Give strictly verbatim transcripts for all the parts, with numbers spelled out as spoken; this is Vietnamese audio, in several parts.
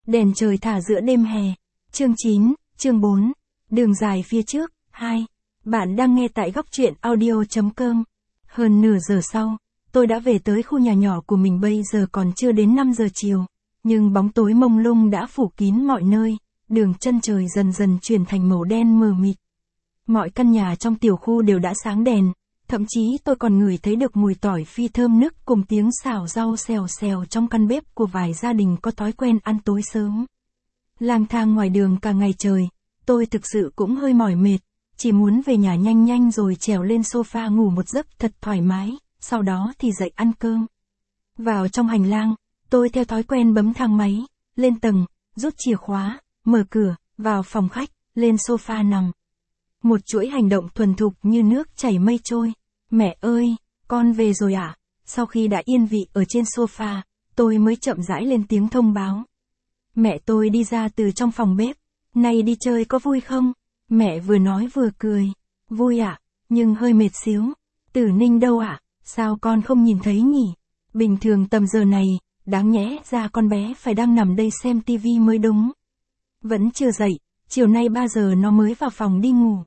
Đèn trời thả giữa đêm hè. Chương chín, chương bốn. Đường dài phía trước, hai. Bạn đang nghe tại góc truyện audio.com. Hơn nửa giờ sau, tôi đã về tới khu nhà nhỏ của mình, bây giờ còn chưa đến năm giờ chiều. Nhưng bóng tối mông lung đã phủ kín mọi nơi, đường chân trời dần dần chuyển thành màu đen mờ mịt. Mọi căn nhà trong tiểu khu đều đã sáng đèn, thậm chí tôi còn ngửi thấy được mùi tỏi phi thơm nức cùng tiếng xào rau xèo xèo trong căn bếp của vài gia đình có thói quen ăn tối sớm. Lang thang ngoài đường cả ngày trời, tôi thực sự cũng hơi mỏi mệt, chỉ muốn về nhà nhanh nhanh rồi trèo lên sofa ngủ một giấc thật thoải mái, sau đó thì dậy ăn cơm. Vào trong hành lang, tôi theo thói quen bấm thang máy, lên tầng, rút chìa khóa, mở cửa, vào phòng khách, lên sofa nằm. Một chuỗi hành động thuần thục như nước chảy mây trôi. Mẹ ơi, con về rồi ạ. À? Sau khi đã yên vị ở trên sofa, tôi mới chậm rãi lên tiếng thông báo. Mẹ tôi đi ra từ trong phòng bếp. Này đi chơi có vui không? Mẹ vừa nói vừa cười. Vui ạ, à, nhưng hơi mệt xíu. Tử Ninh đâu ạ? À? Sao con không nhìn thấy nhỉ? Bình thường tầm giờ này, đáng nhẽ ra con bé phải đang nằm đây xem tivi mới đúng. Vẫn chưa dậy, chiều nay ba giờ nó mới vào phòng đi ngủ.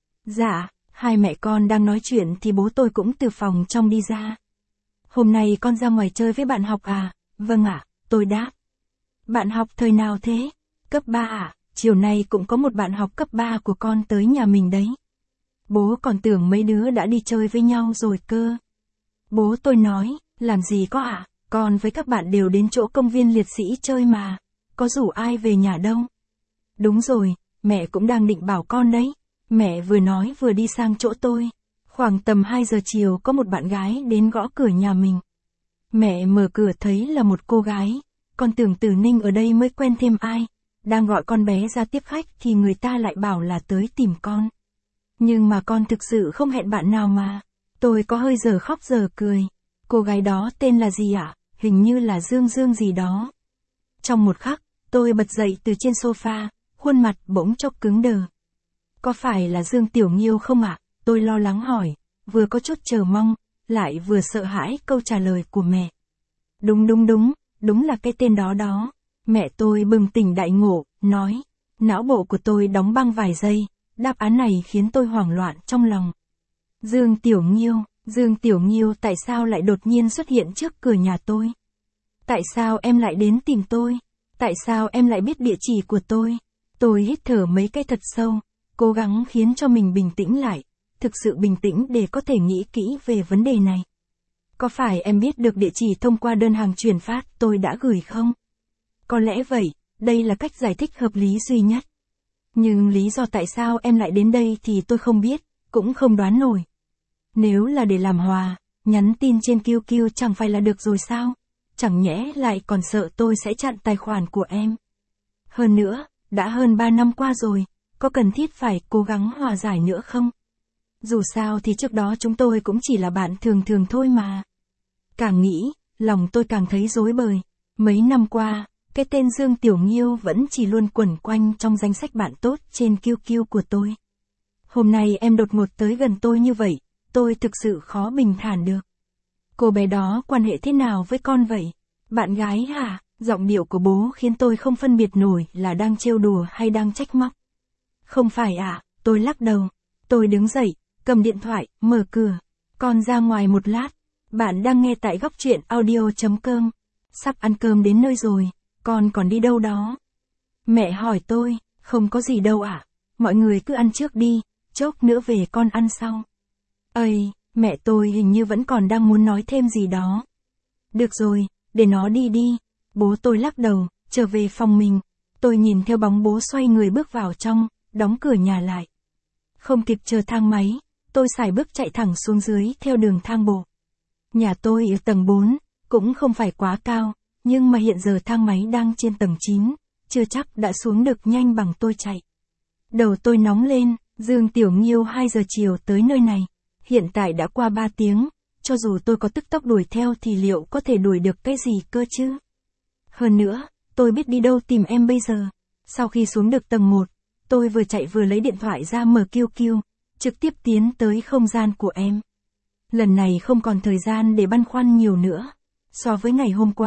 Dạ, hai mẹ con đang nói chuyện thì bố tôi cũng từ phòng trong đi ra. Hôm nay con ra ngoài chơi với bạn học à? Vâng ạ, à, tôi đáp. Bạn học thời nào thế? Cấp ba ạ, à? Chiều nay cũng có một bạn học cấp ba của con tới nhà mình đấy. Bố còn tưởng mấy đứa đã đi chơi với nhau rồi cơ. Bố tôi nói, làm gì có ạ, à? Con với các bạn đều đến chỗ công viên liệt sĩ chơi mà, có rủ ai về nhà đâu. Đúng rồi, mẹ cũng đang định bảo con đấy. Mẹ vừa nói vừa đi sang chỗ tôi. Khoảng tầm hai giờ chiều có một bạn gái đến gõ cửa nhà mình. Mẹ mở cửa thấy là một cô gái. Con tưởng Tử Ninh ở đây mới quen thêm ai. Đang gọi con bé ra tiếp khách thì người ta lại bảo là tới tìm con. Nhưng mà con thực sự không hẹn bạn nào mà. Tôi có hơi giờ khóc giờ cười. Cô gái đó tên là gì ạ? À? Hình như là Dương Dương gì đó. Trong một khắc, tôi bật dậy từ trên sofa, khuôn mặt bỗng chốc cứng đờ. Có phải là Dương Tiểu Nghiêu không ạ? À? Tôi lo lắng hỏi, vừa có chút chờ mong, lại vừa sợ hãi câu trả lời của mẹ. Đúng đúng đúng, đúng là cái tên đó đó. Mẹ tôi bừng tỉnh đại ngộ, nói. Não bộ của tôi đóng băng vài giây, đáp án này khiến tôi hoảng loạn trong lòng. Dương Tiểu Nghiêu, Dương Tiểu Nghiêu tại sao lại đột nhiên xuất hiện trước cửa nhà tôi? Tại sao em lại đến tìm tôi? Tại sao em lại biết địa chỉ của tôi? Tôi hít thở mấy cái thật sâu, cố gắng khiến cho mình bình tĩnh lại, thực sự bình tĩnh để có thể nghĩ kỹ về vấn đề này. Có phải em biết được địa chỉ thông qua đơn hàng chuyển phát tôi đã gửi không? Có lẽ vậy, đây là cách giải thích hợp lý duy nhất. Nhưng lý do tại sao em lại đến đây thì tôi không biết, cũng không đoán nổi. Nếu là để làm hòa, nhắn tin trên quy quy chẳng phải là được rồi sao? Chẳng nhẽ lại còn sợ tôi sẽ chặn tài khoản của em. Hơn nữa, đã hơn ba năm qua rồi, có cần thiết phải cố gắng hòa giải nữa không? Dù sao thì trước đó chúng tôi cũng chỉ là bạn thường thường thôi mà. Càng nghĩ, lòng tôi càng thấy rối bời. Mấy năm qua, cái tên Dương Tiểu Nghiêu vẫn chỉ luôn quẩn quanh trong danh sách bạn tốt trên quy quy của tôi. Hôm nay em đột ngột tới gần tôi như vậy, tôi thực sự khó bình thản được. Cô bé đó quan hệ thế nào với con vậy? Bạn gái hả? Giọng điệu của bố khiến tôi không phân biệt nổi là đang trêu đùa hay đang trách móc. Không phải ạ, à, tôi lắc đầu. Tôi đứng dậy, cầm điện thoại, mở cửa. Con ra ngoài một lát. Bạn đang nghe tại góc truyện audio.com. Sắp ăn cơm đến nơi rồi, con còn đi đâu đó? Mẹ hỏi tôi, không có gì đâu ạ. À? Mọi người cứ ăn trước đi, chốc nữa về con ăn sau. Ây, mẹ tôi hình như vẫn còn đang muốn nói thêm gì đó. Được rồi, để nó đi đi. Bố tôi lắc đầu, trở về phòng mình. Tôi nhìn theo bóng bố xoay người bước vào trong, đóng cửa nhà lại. Không kịp chờ thang máy, tôi sải bước chạy thẳng xuống dưới theo đường thang bộ. Nhà tôi ở tầng bốn, cũng không phải quá cao, nhưng mà hiện giờ thang máy đang trên tầng chín, chưa chắc đã xuống được nhanh bằng tôi chạy. Đầu tôi nóng lên, Dương Tiểu Nghiêu hai giờ chiều tới nơi này. Hiện tại đã qua ba tiếng, cho dù tôi có tức tốc đuổi theo thì liệu có thể đuổi được cái gì cơ chứ? Hơn nữa, tôi biết đi đâu tìm em bây giờ. Sau khi xuống được tầng một, tôi vừa chạy vừa lấy điện thoại ra mở quy quy, trực tiếp tiến tới không gian của em. Lần này không còn thời gian để băn khoăn nhiều nữa. So với ngày hôm qua,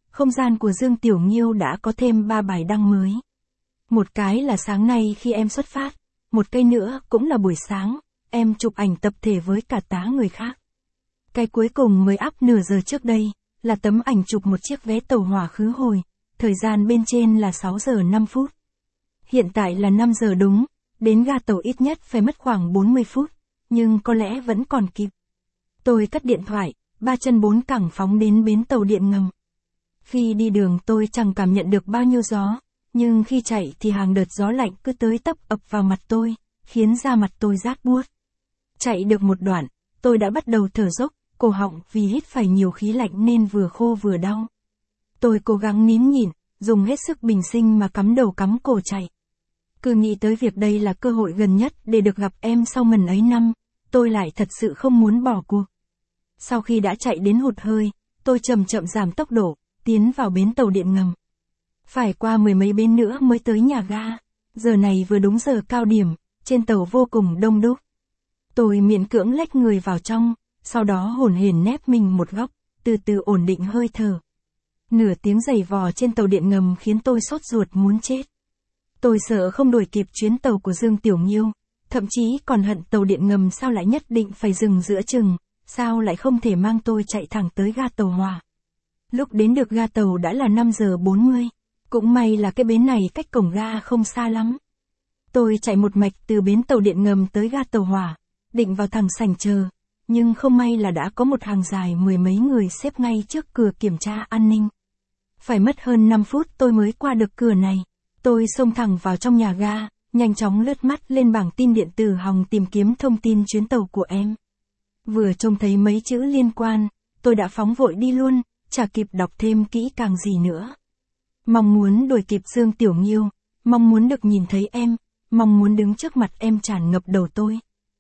không gian của Dương Tiểu Nghiêu đã có thêm ba bài đăng mới. Một cái là sáng nay khi em xuất phát, một cây nữa cũng là buổi sáng, em chụp ảnh tập thể với cả tá người khác. Cái cuối cùng mới up nửa giờ trước đây, là tấm ảnh chụp một chiếc vé tàu hỏa khứ hồi, thời gian bên trên là sáu giờ năm phút. Hiện tại là năm giờ đúng, đến ga tàu ít nhất phải mất khoảng bốn mươi phút, nhưng có lẽ vẫn còn kịp. Tôi cất điện thoại, ba chân bốn cẳng phóng đến bến tàu điện ngầm. Khi đi đường tôi chẳng cảm nhận được bao nhiêu gió, nhưng khi chạy thì hàng đợt gió lạnh cứ tới tấp ập vào mặt tôi, khiến da mặt tôi rát buốt. Chạy được một đoạn, tôi đã bắt đầu thở dốc, cổ họng vì hít phải nhiều khí lạnh nên vừa khô vừa đau. Tôi cố gắng nín nhịn, dùng hết sức bình sinh mà cắm đầu cắm cổ chạy. Cứ nghĩ tới việc đây là cơ hội gần nhất để được gặp em sau ngần ấy năm, tôi lại thật sự không muốn bỏ cuộc. Sau khi đã chạy đến hụt hơi, tôi chậm chậm giảm tốc độ, tiến vào bến tàu điện ngầm. Phải qua mười mấy bến nữa mới tới nhà ga, giờ này vừa đúng giờ cao điểm, trên tàu vô cùng đông đúc. Tôi miễn cưỡng lách người vào trong, sau đó hổn hển nép mình một góc, từ từ ổn định hơi thở. Nửa tiếng giày vò trên tàu điện ngầm khiến tôi sốt ruột muốn chết. Tôi sợ không đuổi kịp chuyến tàu của Dương Tiểu Nghiêu, thậm chí còn hận tàu điện ngầm sao lại nhất định phải dừng giữa chừng, sao lại không thể mang tôi chạy thẳng tới ga tàu hỏa. Lúc đến được ga tàu đã là năm giờ bốn mươi, cũng may là cái bến này cách cổng ga không xa lắm. Tôi chạy một mạch từ bến tàu điện ngầm tới ga tàu hỏa, định vào thẳng sảnh chờ, nhưng không may là đã có một hàng dài mười mấy người xếp ngay trước cửa kiểm tra an ninh. Phải mất hơn năm phút tôi mới qua được cửa này. Tôi xông thẳng vào trong nhà ga, nhanh chóng lướt mắt lên bảng tin điện tử hòng tìm kiếm thông tin chuyến tàu của em. Vừa trông thấy mấy chữ liên quan, tôi đã phóng vội đi luôn, chả kịp đọc thêm kỹ càng gì nữa. Mong muốn đuổi kịp Dương Tiểu Nghiêu, mong muốn được nhìn thấy em, mong muốn đứng trước mặt em tràn ngập đầu tôi.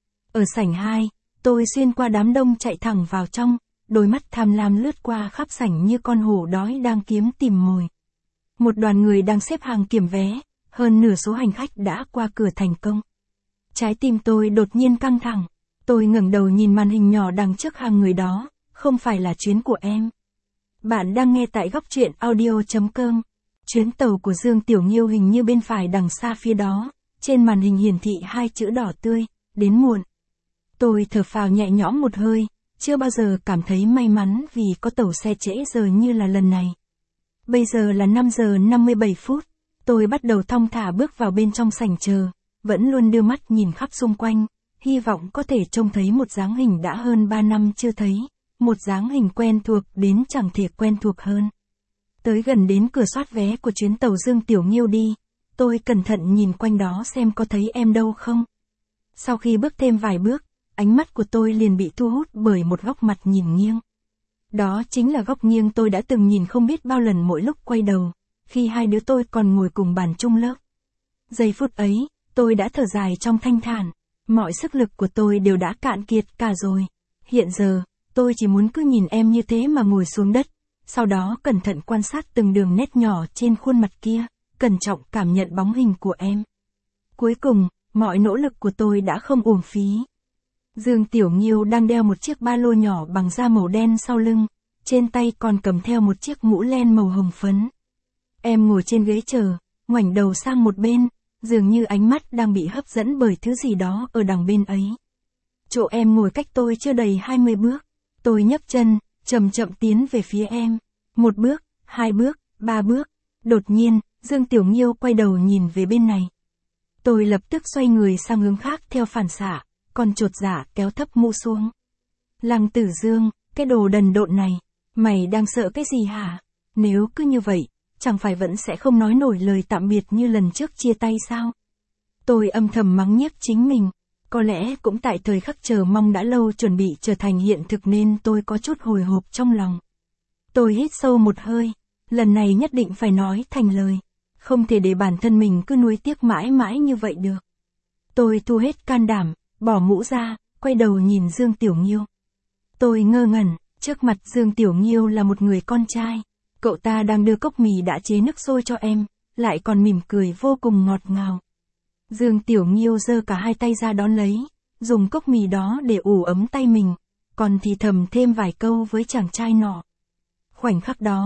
Ở sảnh hai, tôi xuyên qua đám đông chạy thẳng vào trong, đôi mắt tham lam lướt qua khắp sảnh như con hổ đói đang kiếm tìm mồi. Một đoàn người đang xếp hàng kiểm vé, hơn nửa số hành khách đã qua cửa thành công. Trái tim tôi đột nhiên căng thẳng, tôi ngẩng đầu nhìn màn hình nhỏ đằng trước hàng người đó, không phải là chuyến của em. Bạn đang nghe tại góc truyện audio chấm com. Chuyến tàu của Dương Tiểu Nghiêu hình như bên phải đằng xa phía đó, trên màn hình hiển thị hai chữ đỏ tươi, đến muộn. Tôi thở phào nhẹ nhõm một hơi, chưa bao giờ cảm thấy may mắn vì có tàu xe trễ giờ như là lần này. Bây giờ là năm giờ năm mươi bảy phút, tôi bắt đầu thong thả bước vào bên trong sảnh chờ, vẫn luôn đưa mắt nhìn khắp xung quanh, hy vọng có thể trông thấy một dáng hình đã hơn ba năm chưa thấy, một dáng hình quen thuộc đến chẳng thể quen thuộc hơn. Tới gần đến cửa soát vé của chuyến tàu Dương Tiểu Nghiêu đi, tôi cẩn thận nhìn quanh đó xem có thấy em đâu không. Sau khi bước thêm vài bước, ánh mắt của tôi liền bị thu hút bởi một góc mặt nhìn nghiêng. Đó chính là góc nghiêng tôi đã từng nhìn không biết bao lần mỗi lúc quay đầu, khi hai đứa tôi còn ngồi cùng bàn chung lớp. Giây phút ấy, tôi đã thở dài trong thanh thản, mọi sức lực của tôi đều đã cạn kiệt cả rồi. Hiện giờ, tôi chỉ muốn cứ nhìn em như thế mà ngồi xuống đất, sau đó cẩn thận quan sát từng đường nét nhỏ trên khuôn mặt kia, cẩn trọng cảm nhận bóng hình của em. Cuối cùng, mọi nỗ lực của tôi đã không uổng phí. Dương Tiểu Nghiêu đang đeo một chiếc ba lô nhỏ bằng da màu đen sau lưng, trên tay còn cầm theo một chiếc mũ len màu hồng phấn. Em ngồi trên ghế chờ, ngoảnh đầu sang một bên, dường như ánh mắt đang bị hấp dẫn bởi thứ gì đó ở đằng bên ấy. Chỗ em ngồi cách tôi chưa đầy hai mươi bước, tôi nhấc chân, chậm chậm tiến về phía em. Một bước, hai bước, ba bước, đột nhiên, Dương Tiểu Nghiêu quay đầu nhìn về bên này. Tôi lập tức xoay người sang hướng khác theo phản xạ, còn chột dạ kéo thấp mũ xuống. Lăng Tử Dương, cái đồ đần độn này, mày đang sợ cái gì hả? Nếu cứ như vậy, chẳng phải vẫn sẽ không nói nổi lời tạm biệt như lần trước chia tay sao? Tôi âm thầm mắng nhiếc chính mình, có lẽ cũng tại thời khắc chờ mong đã lâu chuẩn bị trở thành hiện thực nên tôi có chút hồi hộp trong lòng. Tôi hít sâu một hơi, lần này nhất định phải nói thành lời, không thể để bản thân mình cứ nuối tiếc mãi mãi như vậy được. Tôi thu hết can đảm, bỏ mũ ra, quay đầu nhìn Dương Tiểu Nghiêu. Tôi ngơ ngẩn, trước mặt Dương Tiểu Nghiêu là một người con trai. Cậu ta đang đưa cốc mì đã chế nước sôi cho em, lại còn mỉm cười vô cùng ngọt ngào. Dương Tiểu Nghiêu giơ cả hai tay ra đón lấy, dùng cốc mì đó để ủ ấm tay mình, còn thì thầm thêm vài câu với chàng trai nọ. Khoảnh khắc đó,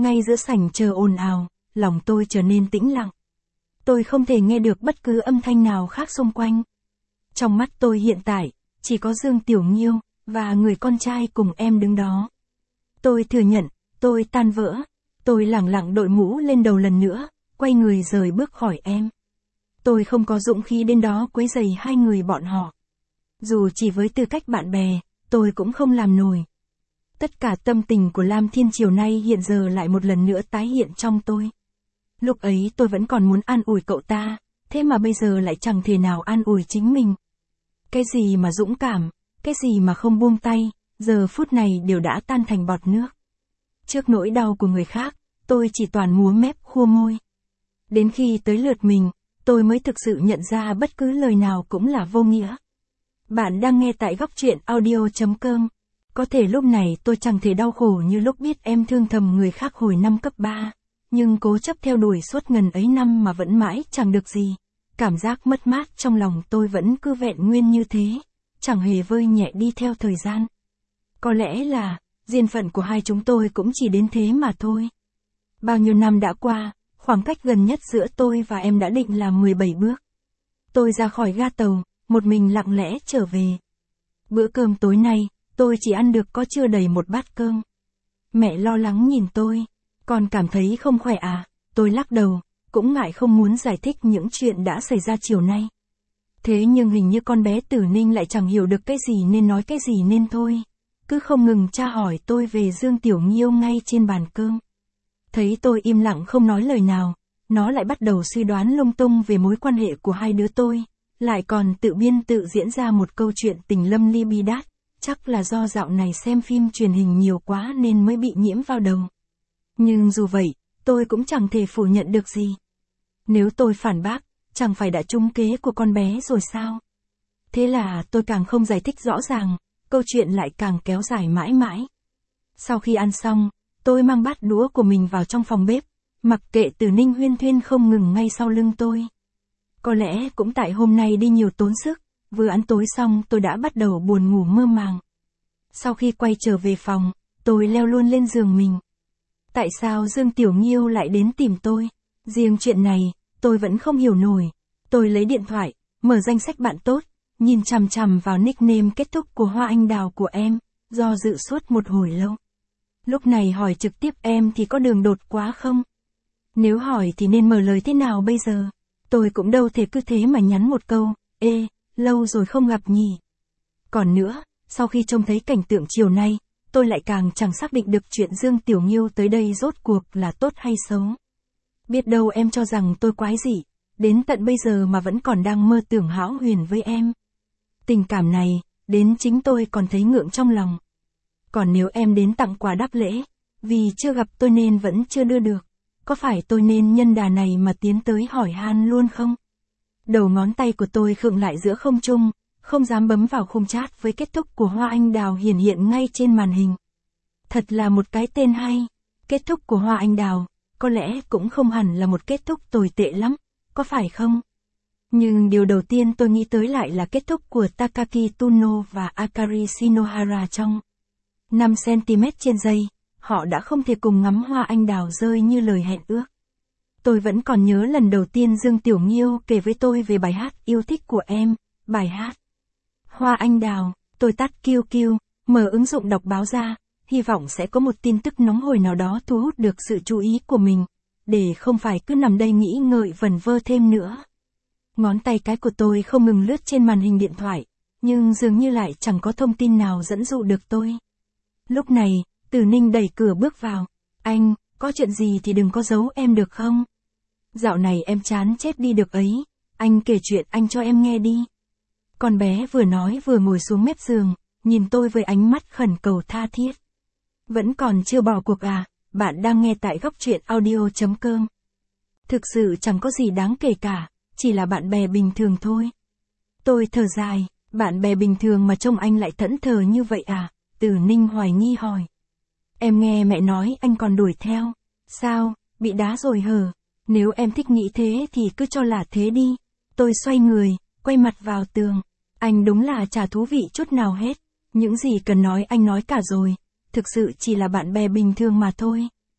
Ngay giữa sảnh chờ ồn ào, lòng tôi trở nên tĩnh lặng. Tôi không thể nghe được bất cứ âm thanh nào khác xung quanh. Trong mắt tôi hiện tại, chỉ có Dương Tiểu Nghiêu, và người con trai cùng em đứng đó. Tôi thừa nhận, tôi tan vỡ. Tôi lẳng lặng đội mũ lên đầu lần nữa, quay người rời bước khỏi em. Tôi không có dũng khí đến đó quấy rầy hai người bọn họ. Dù chỉ với tư cách bạn bè, tôi cũng không làm nổi. Tất cả tâm tình của Lam Thiên chiều nay hiện giờ lại một lần nữa tái hiện trong tôi. Lúc ấy tôi vẫn còn muốn an ủi cậu ta, thế mà bây giờ lại chẳng thể nào an ủi chính mình. Cái gì mà dũng cảm, cái gì mà không buông tay, giờ phút này đều đã tan thành bọt nước. Trước nỗi đau của người khác, tôi chỉ toàn múa mép khua môi. Đến khi tới lượt mình, tôi mới thực sự nhận ra bất cứ lời nào cũng là vô nghĩa. Bạn đang nghe tại góc truyện audio chấm com. Có thể lúc này tôi chẳng thể đau khổ như lúc biết em thương thầm người khác hồi năm cấp ba, nhưng cố chấp theo đuổi suốt ngần ấy năm mà vẫn mãi chẳng được gì. Cảm giác mất mát trong lòng tôi vẫn cứ vẹn nguyên như thế, chẳng hề vơi nhẹ đi theo thời gian. Có lẽ là, duyên phận của hai chúng tôi cũng chỉ đến thế mà thôi. Bao nhiêu năm đã qua, khoảng cách gần nhất giữa tôi và em đã định là mười bảy bước. Tôi ra khỏi ga tàu, một mình lặng lẽ trở về. Bữa cơm tối nay, tôi chỉ ăn được có chưa đầy một bát cơm. Mẹ lo lắng nhìn tôi, con cảm thấy không khỏe à? Tôi lắc đầu, cũng ngại không muốn giải thích những chuyện đã xảy ra chiều nay. Thế nhưng hình như con bé Tử Ninh lại chẳng hiểu được cái gì nên nói cái gì nên thôi. Cứ không ngừng tra hỏi tôi về Dương Tiểu Nghiêu ngay trên bàn cơm. Thấy tôi im lặng không nói lời nào, nó lại bắt đầu suy đoán lung tung về mối quan hệ của hai đứa tôi, lại còn tự biên tự diễn ra một câu chuyện tình lâm ly bi đát, chắc là do dạo này xem phim truyền hình nhiều quá nên mới bị nhiễm vào đầu. Nhưng dù vậy, tôi cũng chẳng thể phủ nhận được gì. Nếu tôi phản bác, chẳng phải đã trúng kế của con bé rồi sao? Thế là tôi càng không giải thích rõ ràng, câu chuyện lại càng kéo dài mãi mãi. Sau khi ăn xong, tôi mang bát đũa của mình vào trong phòng bếp, mặc kệ Tử Ninh huyên thuyên không ngừng ngay sau lưng tôi. Có lẽ cũng tại hôm nay đi nhiều tốn sức, vừa ăn tối xong tôi đã bắt đầu buồn ngủ mơ màng. Sau khi quay trở về phòng, tôi leo luôn lên giường mình. Tại sao Dương Tiểu Nghiêu lại đến tìm tôi? Riêng chuyện này, tôi vẫn không hiểu nổi. Tôi lấy điện thoại, mở danh sách bạn tốt, nhìn chằm chằm vào nickname kết thúc của Hoa Anh Đào của em, do dự suốt một hồi lâu. Lúc này hỏi trực tiếp em thì có đường đột quá không? Nếu hỏi thì nên mở lời thế nào bây giờ? Tôi cũng đâu thể cứ thế mà nhắn một câu, ê, lâu rồi không gặp nhỉ. Còn nữa, sau khi trông thấy cảnh tượng chiều nay, tôi lại càng chẳng xác định được chuyện Dương Tiểu Nghiêu tới đây rốt cuộc là tốt hay xấu. Biết đâu em cho rằng tôi quái dị, đến tận bây giờ mà vẫn còn đang mơ tưởng hão huyền với em. Tình cảm này, đến chính tôi còn thấy ngượng trong lòng. Còn nếu em đến tặng quà đáp lễ, vì chưa gặp tôi nên vẫn chưa đưa được, có phải tôi nên nhân đà này mà tiến tới hỏi han luôn không? Đầu ngón tay của tôi khựng lại giữa không trung, không dám bấm vào khung chat với kết thúc của Hoa Anh Đào hiển hiện ngay trên màn hình. Thật là một cái tên hay, kết thúc của Hoa Anh Đào, có lẽ cũng không hẳn là một kết thúc tồi tệ lắm, có phải không? Nhưng điều đầu tiên tôi nghĩ tới lại là kết thúc của Takaki Tuno và Akari Shinohara trong năm xăng-ti-mét trên giây, họ đã không thể cùng ngắm Hoa Anh Đào rơi như lời hẹn ước. Tôi vẫn còn nhớ lần đầu tiên Dương Tiểu Nghiêu kể với tôi về bài hát yêu thích của em, bài hát Hoa Anh Đào. Tôi tắt Q Q, mở ứng dụng đọc báo ra, hy vọng sẽ có một tin tức nóng hổi nào đó thu hút được sự chú ý của mình, để không phải cứ nằm đây nghĩ ngợi vẩn vơ thêm nữa. Ngón tay cái của tôi không ngừng lướt trên màn hình điện thoại, nhưng dường như lại chẳng có thông tin nào dẫn dụ được tôi. Lúc này, Tử Ninh đẩy cửa bước vào. Anh, có chuyện gì thì đừng có giấu em được không? Dạo này em chán chết đi được ấy, anh kể chuyện anh cho em nghe đi. Con bé vừa nói vừa ngồi xuống mép giường, nhìn tôi với ánh mắt khẩn cầu tha thiết. Vẫn còn chưa bỏ cuộc à? Bạn đang nghe tại góc truyện audio chấm com. Thực sự chẳng có gì đáng kể cả, chỉ là bạn bè bình thường thôi. Tôi thở dài, bạn bè bình thường mà trông anh lại thẫn thờ như vậy à? Tử Ninh hoài nghi hỏi. Em nghe mẹ nói anh còn đuổi theo. Sao, bị đá rồi hờ? Nếu em thích nghĩ thế thì cứ cho là thế đi. Tôi xoay người, quay mặt vào tường. Anh đúng là chả thú vị chút nào hết. Những gì cần nói anh nói cả rồi. Thực sự chỉ là bạn bè bình thường mà thôi.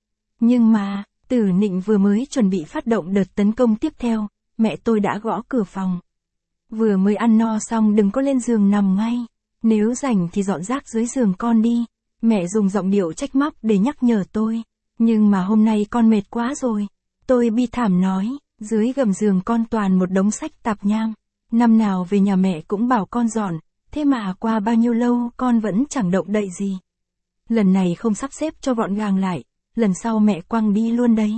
Nhưng mà, Tử Nịnh vừa mới chuẩn bị phát động đợt tấn công tiếp theo, mẹ tôi đã gõ cửa phòng. Vừa mới ăn no xong đừng có lên giường nằm ngay, nếu rảnh thì dọn rác dưới giường con đi. Mẹ dùng giọng điệu trách móc để nhắc nhở tôi. Nhưng mà hôm nay con mệt quá rồi. Tôi bi thảm nói, dưới gầm giường con toàn một đống sách tạp nham. Năm nào về nhà mẹ cũng bảo con dọn, thế mà qua bao nhiêu lâu con vẫn chẳng động đậy gì. Lần này không sắp xếp cho gọn gàng lại, lần sau mẹ quăng đi luôn đấy.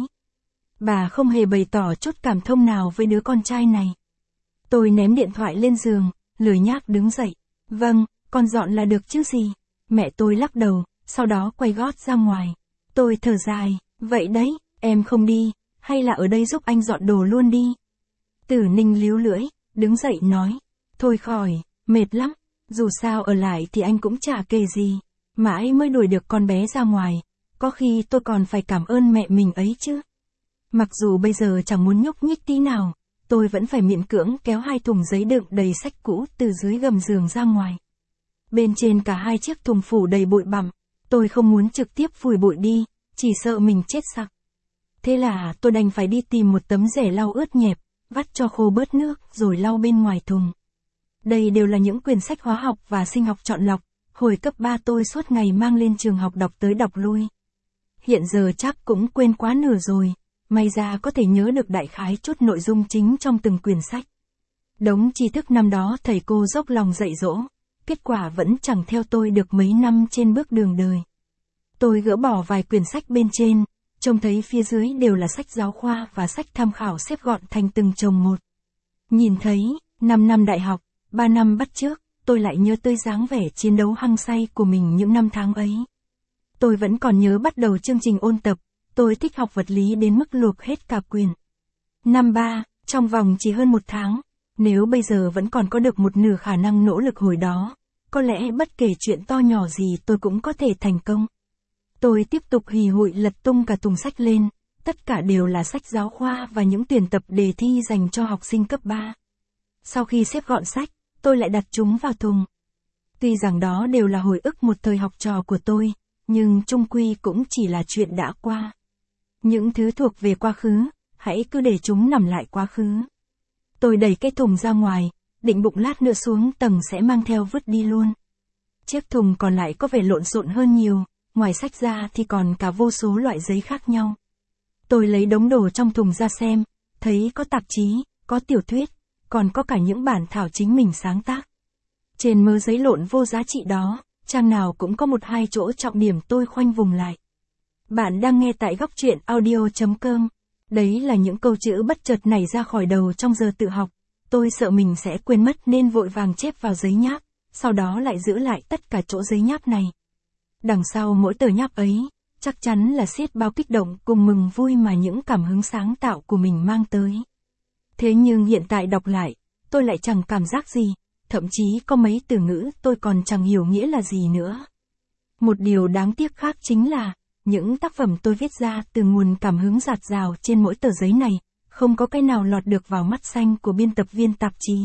Bà không hề bày tỏ chút cảm thông nào với đứa con trai này. Tôi ném điện thoại lên giường, lười nhác đứng dậy. Vâng, con dọn là được chứ gì. Mẹ tôi lắc đầu, sau đó quay gót ra ngoài. Tôi thở dài, vậy đấy, em không đi, hay là ở đây giúp anh dọn đồ luôn đi. Tử Ninh líu lưỡi, đứng dậy nói, thôi khỏi, mệt lắm, dù sao ở lại thì anh cũng chả kể gì, mãi mới đuổi được con bé ra ngoài, có khi tôi còn phải cảm ơn mẹ mình ấy chứ. Mặc dù bây giờ chẳng muốn nhúc nhích tí nào, tôi vẫn phải miễn cưỡng kéo hai thùng giấy đựng đầy sách cũ từ dưới gầm giường ra ngoài. Bên trên cả hai chiếc thùng phủ đầy bụi bặm, tôi không muốn trực tiếp phủi bụi đi, chỉ sợ mình chết sặc. Thế là tôi đành phải đi tìm một tấm rẻ lau ướt nhẹp, vắt cho khô bớt nước rồi lau bên ngoài thùng. Đây đều là những quyển sách hóa học và sinh học chọn lọc, hồi cấp ba tôi suốt ngày mang lên trường học đọc tới đọc lui. Hiện giờ chắc cũng quên quá nửa rồi, may ra có thể nhớ được đại khái chút nội dung chính trong từng quyển sách. Đống tri thức năm đó thầy cô dốc lòng dạy dỗ, kết quả vẫn chẳng theo tôi được mấy năm trên bước đường đời. Tôi gỡ bỏ vài quyển sách bên trên, trông thấy phía dưới đều là sách giáo khoa và sách tham khảo xếp gọn thành từng chồng một. Nhìn thấy, năm năm đại học, ba năm bắt chước, tôi lại nhớ tới dáng vẻ chiến đấu hăng say của mình những năm tháng ấy. Tôi vẫn còn nhớ bắt đầu chương trình ôn tập, tôi thích học vật lý đến mức luộc hết cả quyển. Năm ba, trong vòng chỉ hơn một tháng, nếu bây giờ vẫn còn có được một nửa khả năng nỗ lực hồi đó, có lẽ bất kể chuyện to nhỏ gì tôi cũng có thể thành công. Tôi tiếp tục hì hụi lật tung cả thùng sách lên, tất cả đều là sách giáo khoa và những tuyển tập đề thi dành cho học sinh cấp ba. Sau khi xếp gọn sách, tôi lại đặt chúng vào thùng. Tuy rằng đó đều là hồi ức một thời học trò của tôi, nhưng chung quy cũng chỉ là chuyện đã qua. Những thứ thuộc về quá khứ, hãy cứ để chúng nằm lại quá khứ. Tôi đẩy cái thùng ra ngoài, định bụng lát nữa xuống tầng sẽ mang theo vứt đi luôn. Chiếc thùng còn lại có vẻ lộn xộn hơn nhiều, ngoài sách ra thì còn cả vô số loại giấy khác nhau. Tôi lấy đống đồ trong thùng ra xem, thấy có tạp chí, có tiểu thuyết, còn có cả những bản thảo chính mình sáng tác. Trên mớ giấy lộn vô giá trị đó, trang nào cũng có một hai chỗ trọng điểm tôi khoanh vùng lại. Bạn đang nghe tại góc truyện audio chấm com. Đấy là những câu chữ bất chợt nảy ra khỏi đầu trong giờ tự học. Tôi sợ mình sẽ quên mất nên vội vàng chép vào giấy nháp, sau đó lại giữ lại tất cả chỗ giấy nháp này. Đằng sau mỗi tờ nháp ấy, chắc chắn là xiết bao kích động cùng mừng vui mà những cảm hứng sáng tạo của mình mang tới. Thế nhưng hiện tại đọc lại, tôi lại chẳng cảm giác gì, thậm chí có mấy từ ngữ tôi còn chẳng hiểu nghĩa là gì nữa. Một điều đáng tiếc khác chính là, những tác phẩm tôi viết ra từ nguồn cảm hứng dạt dào trên mỗi tờ giấy này, không có cái nào lọt được vào mắt xanh của biên tập viên tạp chí.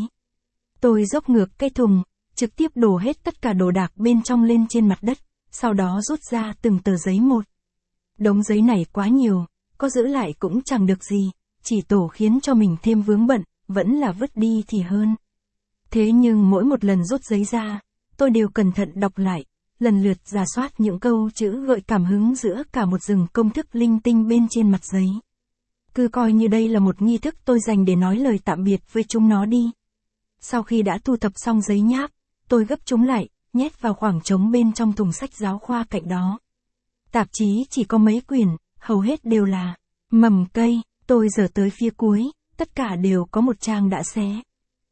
Tôi dốc ngược cái thùng, trực tiếp đổ hết tất cả đồ đạc bên trong lên trên mặt đất, sau đó rút ra từng tờ giấy một. Đống giấy này quá nhiều, có giữ lại cũng chẳng được gì, chỉ tổ khiến cho mình thêm vướng bận, vẫn là vứt đi thì hơn. Thế nhưng mỗi một lần rút giấy ra, tôi đều cẩn thận đọc lại, lần lượt rà soát những câu chữ gợi cảm hứng giữa cả một rừng công thức linh tinh bên trên mặt giấy. Cứ coi như đây là một nghi thức tôi dành để nói lời tạm biệt với chúng nó đi. Sau khi đã thu thập xong giấy nháp, tôi gấp chúng lại, nhét vào khoảng trống bên trong thùng sách giáo khoa cạnh đó. Tạp chí chỉ có mấy quyển, hầu hết đều là mầm cây, tôi dở tới phía cuối, tất cả đều có một trang đã xé.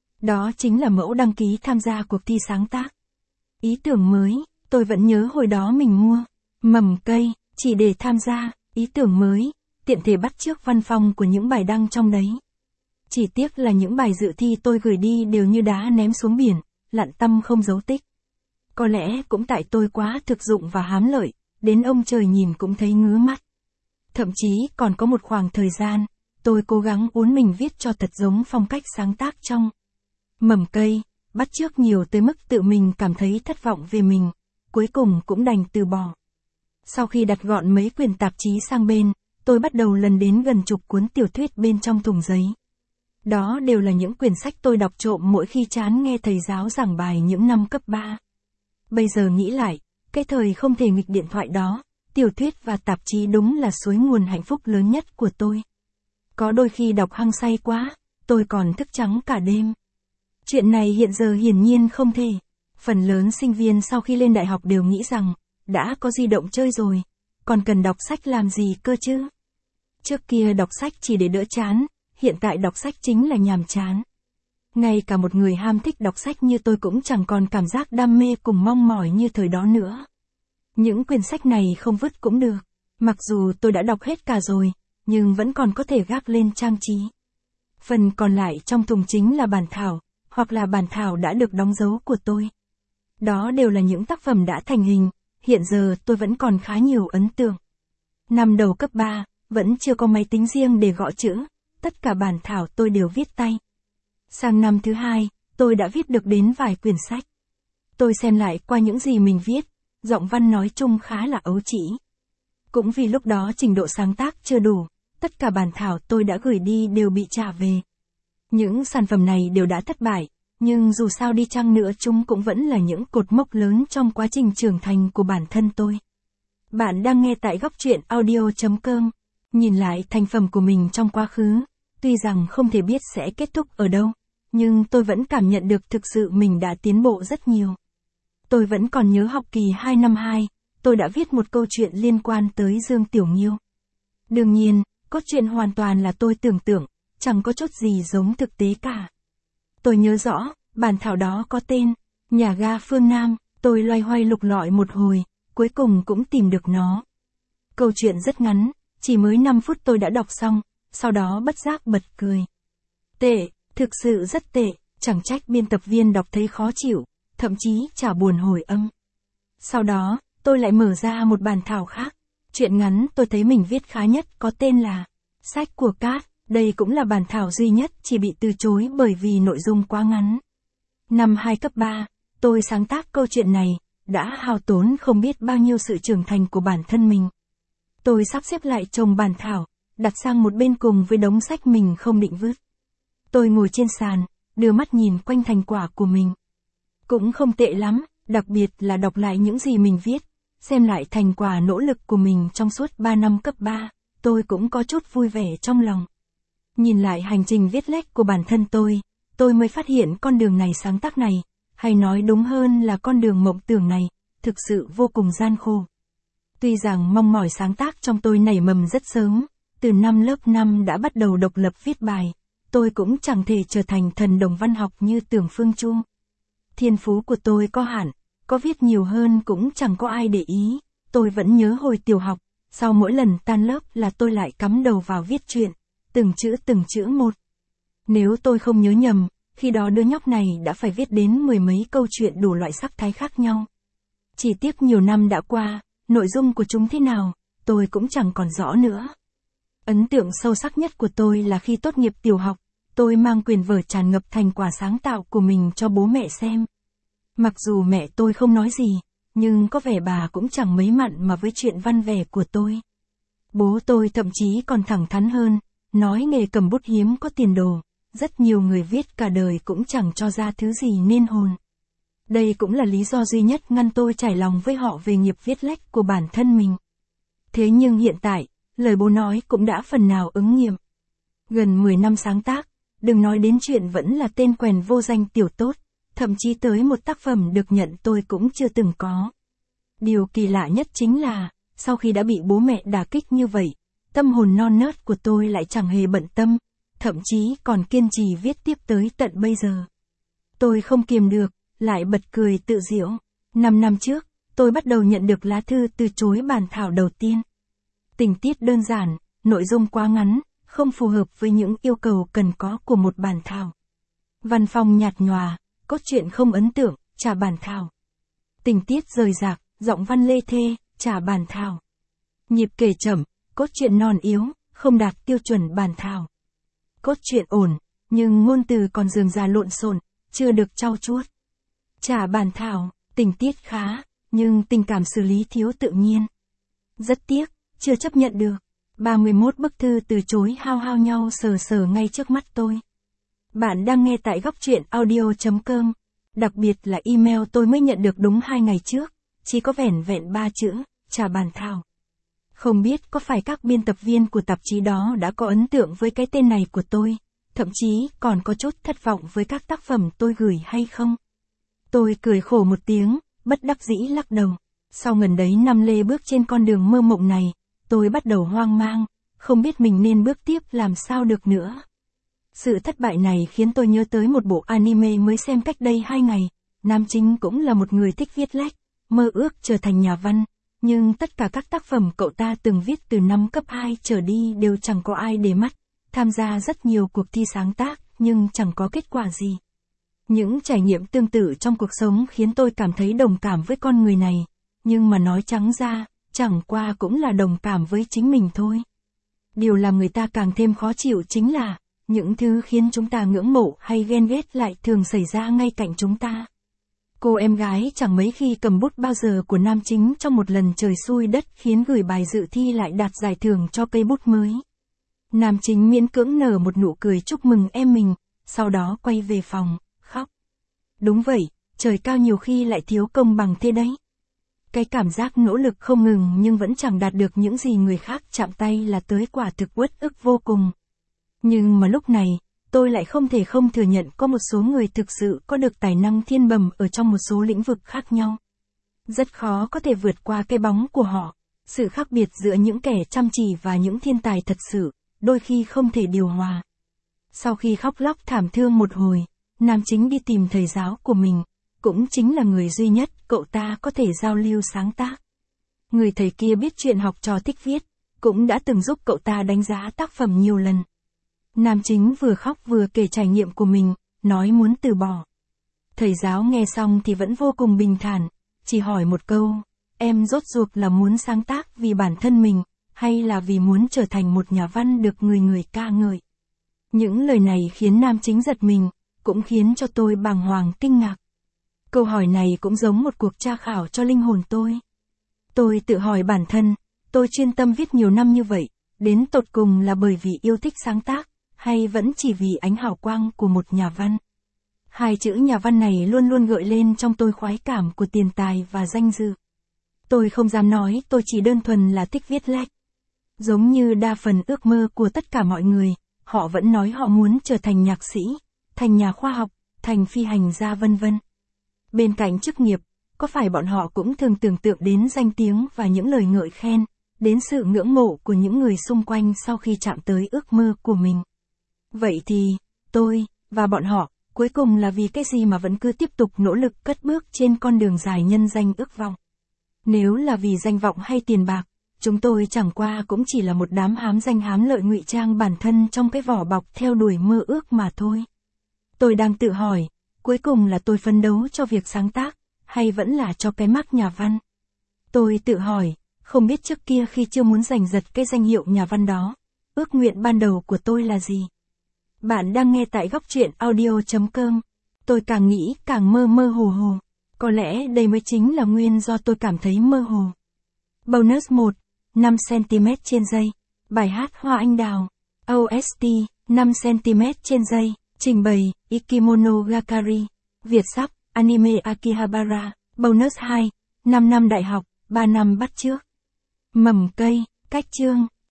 Đó chính là mẫu đăng ký tham gia cuộc thi sáng tác. Ý tưởng mới, tôi vẫn nhớ hồi đó mình mua mầm cây, chỉ để tham gia, ý tưởng mới, tiện thể bắt chước văn phong của những bài đăng trong đấy. Chỉ tiếc là những bài dự thi tôi gửi đi đều như đá ném xuống biển, lặn tăm không dấu tích. Có lẽ cũng tại tôi quá thực dụng và hám lợi, đến ông trời nhìn cũng thấy ngứa mắt. Thậm chí còn có một khoảng thời gian, tôi cố gắng uốn mình viết cho thật giống phong cách sáng tác trong mầm cây, bắt chước nhiều tới mức tự mình cảm thấy thất vọng về mình, cuối cùng cũng đành từ bỏ. Sau khi đặt gọn mấy quyển tạp chí sang bên, tôi bắt đầu lần đến gần chục cuốn tiểu thuyết bên trong thùng giấy. Đó đều là những quyển sách tôi đọc trộm mỗi khi chán nghe thầy giáo giảng bài những năm cấp ba. Bây giờ nghĩ lại, cái thời không thể nghịch điện thoại đó, tiểu thuyết và tạp chí đúng là suối nguồn hạnh phúc lớn nhất của tôi. Có đôi khi đọc hăng say quá, tôi còn thức trắng cả đêm. Chuyện này hiện giờ hiển nhiên không thể. Phần lớn sinh viên sau khi lên đại học đều nghĩ rằng, đã có di động chơi rồi, còn cần đọc sách làm gì cơ chứ? Trước kia đọc sách chỉ để đỡ chán, hiện tại đọc sách chính là nhàm chán. Ngay cả một người ham thích đọc sách như tôi cũng chẳng còn cảm giác đam mê cùng mong mỏi như thời đó nữa. Những quyển sách này không vứt cũng được, mặc dù tôi đã đọc hết cả rồi, nhưng vẫn còn có thể gác lên trang trí. Phần còn lại trong thùng chính là bản thảo, hoặc là bản thảo đã được đóng dấu của tôi. Đó đều là những tác phẩm đã thành hình, hiện giờ tôi vẫn còn khá nhiều ấn tượng. Năm đầu cấp ba, vẫn chưa có máy tính riêng để gõ chữ, tất cả bản thảo tôi đều viết tay. Sang năm thứ hai, tôi đã viết được đến vài quyển sách. Tôi xem lại qua những gì mình viết, giọng văn nói chung khá là ấu trĩ. Cũng vì lúc đó trình độ sáng tác chưa đủ, tất cả bản thảo tôi đã gửi đi đều bị trả về. Những sản phẩm này đều đã thất bại, nhưng dù sao đi chăng nữa chúng cũng vẫn là những cột mốc lớn trong quá trình trưởng thành của bản thân tôi. Bạn đang nghe tại góc truyện audio chấm com. Nhìn lại thành phẩm của mình trong quá khứ, tuy rằng không thể biết sẽ kết thúc ở đâu, nhưng tôi vẫn cảm nhận được thực sự mình đã tiến bộ rất nhiều. Tôi vẫn còn nhớ học kỳ hai năm hai, tôi đã viết một câu chuyện liên quan tới Dương Tiểu Nghiêu. Đương nhiên, cốt truyện hoàn toàn là tôi tưởng tượng, chẳng có chút gì giống thực tế cả. Tôi nhớ rõ, bản thảo đó có tên, Nhà ga phương Nam, tôi loay hoay lục lọi một hồi, cuối cùng cũng tìm được nó. Câu chuyện rất ngắn, chỉ mới năm phút tôi đã đọc xong, sau đó bất giác bật cười. Tệ, thực sự rất tệ, chẳng trách biên tập viên đọc thấy khó chịu, thậm chí chả buồn hồi âm. Sau đó, tôi lại mở ra một bản thảo khác. Chuyện ngắn tôi thấy mình viết khá nhất có tên là Sách của Cát, đây cũng là bản thảo duy nhất chỉ bị từ chối bởi vì nội dung quá ngắn. Năm hai cấp ba, tôi sáng tác câu chuyện này, đã hao tốn không biết bao nhiêu sự trưởng thành của bản thân mình. Tôi sắp xếp lại chồng bản thảo, đặt sang một bên cùng với đống sách mình không định vứt. Tôi ngồi trên sàn, đưa mắt nhìn quanh thành quả của mình. Cũng không tệ lắm, đặc biệt là đọc lại những gì mình viết, xem lại thành quả nỗ lực của mình trong suốt ba năm cấp ba, tôi cũng có chút vui vẻ trong lòng. Nhìn lại hành trình viết lách của bản thân tôi, tôi mới phát hiện con đường này sáng tác này, hay nói đúng hơn là con đường mộng tưởng này, thực sự vô cùng gian khổ. Tuy rằng mong mỏi sáng tác trong tôi nảy mầm rất sớm, từ năm lớp năm đã bắt đầu độc lập viết bài, tôi cũng chẳng thể trở thành thần đồng văn học như Tưởng Phương Chu. Thiên phú của tôi có hạn, có viết nhiều hơn cũng chẳng có ai để ý, tôi vẫn nhớ hồi tiểu học, sau mỗi lần tan lớp là tôi lại cắm đầu vào viết truyện, từng chữ từng chữ một. Nếu tôi không nhớ nhầm, khi đó đứa nhóc này đã phải viết đến mười mấy câu chuyện đủ loại sắc thái khác nhau. Chỉ tiếc nhiều năm đã qua, nội dung của chúng thế nào, tôi cũng chẳng còn rõ nữa. Ấn tượng sâu sắc nhất của tôi là khi tốt nghiệp tiểu học, tôi mang quyển vở tràn ngập thành quả sáng tạo của mình cho bố mẹ xem. Mặc dù mẹ tôi không nói gì, nhưng có vẻ bà cũng chẳng mấy mặn mà với chuyện văn vẻ của tôi. Bố tôi thậm chí còn thẳng thắn hơn, nói nghề cầm bút hiếm có tiền đồ, rất nhiều người viết cả đời cũng chẳng cho ra thứ gì nên hồn. Đây cũng là lý do duy nhất ngăn tôi trải lòng với họ về nghiệp viết lách của bản thân mình. Thế nhưng hiện tại, lời bố nói cũng đã phần nào ứng nghiệm. Gần mười năm sáng tác, đừng nói đến chuyện vẫn là tên quèn vô danh tiểu tốt, thậm chí tới một tác phẩm được nhận tôi cũng chưa từng có. Điều kỳ lạ nhất chính là, sau khi đã bị bố mẹ đả kích như vậy, tâm hồn non nớt của tôi lại chẳng hề bận tâm, thậm chí còn kiên trì viết tiếp tới tận bây giờ. Tôi không kiềm được, lại bật cười tự giễu. Năm năm trước, tôi bắt đầu nhận được lá thư từ chối bản thảo đầu tiên. Tình tiết đơn giản, nội dung quá ngắn, không phù hợp với những yêu cầu cần có của một bản thảo. Văn phong nhạt nhòa, cốt truyện không ấn tượng, trả bản thảo. Tình tiết rời rạc, giọng văn lê thê, trả bản thảo. Nhịp kể chậm, cốt truyện non yếu, không đạt tiêu chuẩn bản thảo. Cốt truyện ổn, nhưng ngôn từ còn rườm rà lộn xộn, chưa được trau chuốt. Trả bản thảo, tình tiết khá, nhưng tình cảm xử lý thiếu tự nhiên. Rất tiếc, chưa chấp nhận được. ba mươi mốt bức thư từ chối hao hao nhau sờ sờ ngay trước mắt tôi. Bạn đang nghe tại góc truyện audio chấm com. Đặc biệt là email tôi mới nhận được đúng hai ngày trước, chỉ có vẻn vẹn ba chữ, trà bàn thảo. Không biết có phải các biên tập viên của tạp chí đó đã có ấn tượng với cái tên này của tôi, thậm chí còn có chút thất vọng với các tác phẩm tôi gửi hay không? Tôi cười khổ một tiếng, bất đắc dĩ lắc đầu. Sau gần đấy năm lê bước trên con đường mơ mộng này, tôi bắt đầu hoang mang, không biết mình nên bước tiếp làm sao được nữa. Sự thất bại này khiến tôi nhớ tới một bộ anime mới xem cách đây hai ngày. Nam chính cũng là một người thích viết lách, mơ ước trở thành nhà văn, nhưng tất cả các tác phẩm cậu ta từng viết từ năm cấp hai trở đi đều chẳng có ai để mắt. Tham gia rất nhiều cuộc thi sáng tác, nhưng chẳng có kết quả gì. Những trải nghiệm tương tự trong cuộc sống khiến tôi cảm thấy đồng cảm với con người này, nhưng mà nói trắng ra, chẳng qua cũng là đồng cảm với chính mình thôi. Điều làm người ta càng thêm khó chịu chính là, những thứ khiến chúng ta ngưỡng mộ hay ghen ghét lại thường xảy ra ngay cạnh chúng ta. Cô em gái chẳng mấy khi cầm bút bao giờ của nam chính trong một lần trời xui đất khiến gửi bài dự thi lại đạt giải thưởng cho cây bút mới. Nam chính miễn cưỡng nở một nụ cười chúc mừng em mình, sau đó quay về phòng, khóc. Đúng vậy, trời cao nhiều khi lại thiếu công bằng thế đấy. Cái cảm giác nỗ lực không ngừng nhưng vẫn chẳng đạt được những gì người khác chạm tay là tới quả thực uất ức vô cùng. Nhưng mà lúc này, tôi lại không thể không thừa nhận có một số người thực sự có được tài năng thiên bẩm ở trong một số lĩnh vực khác nhau. Rất khó có thể vượt qua cái bóng của họ. Sự khác biệt giữa những kẻ chăm chỉ và những thiên tài thật sự, đôi khi không thể điều hòa. Sau khi khóc lóc thảm thương một hồi, nam chính đi tìm thầy giáo của mình, cũng chính là người duy nhất cậu ta có thể giao lưu sáng tác. Người thầy kia biết chuyện học trò thích viết, cũng đã từng giúp cậu ta đánh giá tác phẩm nhiều lần. Nam chính vừa khóc vừa kể trải nghiệm của mình, nói muốn từ bỏ. Thầy giáo nghe xong thì vẫn vô cùng bình thản, chỉ hỏi một câu, em rốt ruột là muốn sáng tác vì bản thân mình, hay là vì muốn trở thành một nhà văn được người người ca ngợi. Những lời này khiến nam chính giật mình, cũng khiến cho tôi bàng hoàng kinh ngạc. Câu hỏi này cũng giống một cuộc tra khảo cho linh hồn tôi. Tôi tự hỏi bản thân, tôi chuyên tâm viết nhiều năm như vậy, đến tột cùng là bởi vì yêu thích sáng tác, hay vẫn chỉ vì ánh hào quang của một nhà văn. Hai chữ nhà văn này luôn luôn gợi lên trong tôi khoái cảm của tiền tài và danh dự. Tôi không dám nói tôi chỉ đơn thuần là thích viết lách. Giống như đa phần ước mơ của tất cả mọi người, họ vẫn nói họ muốn trở thành nhạc sĩ, thành nhà khoa học, thành phi hành gia vân vân. Bên cạnh chức nghiệp, có phải bọn họ cũng thường tưởng tượng đến danh tiếng và những lời ngợi khen, đến sự ngưỡng mộ của những người xung quanh sau khi chạm tới ước mơ của mình. Vậy thì, tôi, và bọn họ, cuối cùng là vì cái gì mà vẫn cứ tiếp tục nỗ lực cất bước trên con đường dài nhân danh ước vọng? Nếu là vì danh vọng hay tiền bạc, chúng tôi chẳng qua cũng chỉ là một đám hám danh hám lợi ngụy trang bản thân trong cái vỏ bọc theo đuổi mơ ước mà thôi. Tôi đang tự hỏi, cuối cùng là tôi phấn đấu cho việc sáng tác, hay vẫn là cho cái mác nhà văn? Tôi tự hỏi, không biết trước kia khi chưa muốn giành giật cái danh hiệu nhà văn đó, ước nguyện ban đầu của tôi là gì? Bạn đang nghe tại góc truyện audio chấm com. Tôi càng nghĩ càng mơ mơ hồ hồ. Có lẽ đây mới chính là nguyên do tôi cảm thấy mơ hồ. Bonus một, năm xăng-ti-mét trên giây. Bài hát Hoa Anh Đào. ô ét tê, năm xăng-ti-mét trên giây. Trình bày, Ikimono Gakari. Việt sắp, anime Akihabara. Bonus hai, năm năm đại học, ba năm bắt chước. Mầm cây, cách chương.